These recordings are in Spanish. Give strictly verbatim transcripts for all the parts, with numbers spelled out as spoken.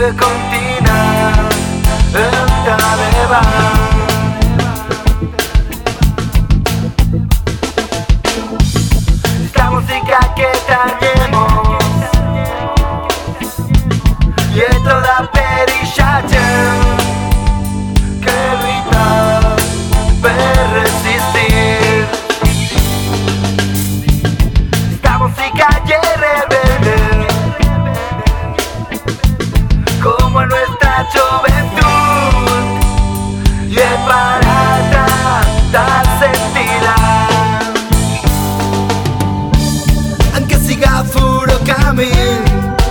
continuar esta beba. Esta música que tenemos y es toda perillada que evita per resistir. Esta música es rebelde como en nuestra juventud y es para tratar sentirla. Aunque siga furo camino,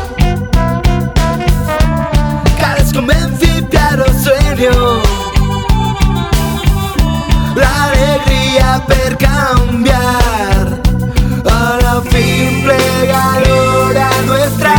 cares convenci piano sueño, la alegría per cambiar, a la fin plegadora nuestra.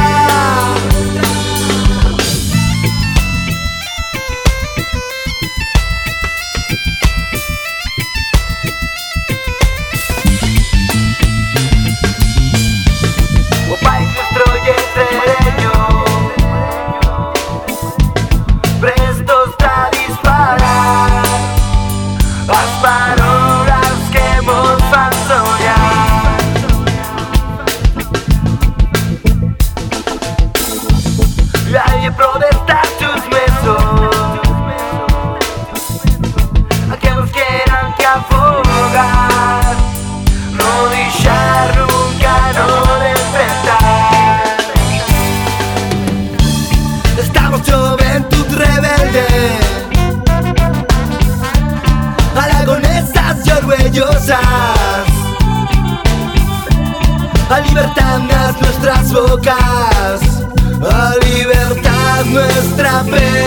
Protestar tus besos, a que nos quieran que afogar, no deixar nunca, no despertar. Estamos juventud rebelde, aragonesas y orgullosas, a libertad nuestras bocas, a libertad nuestra fe.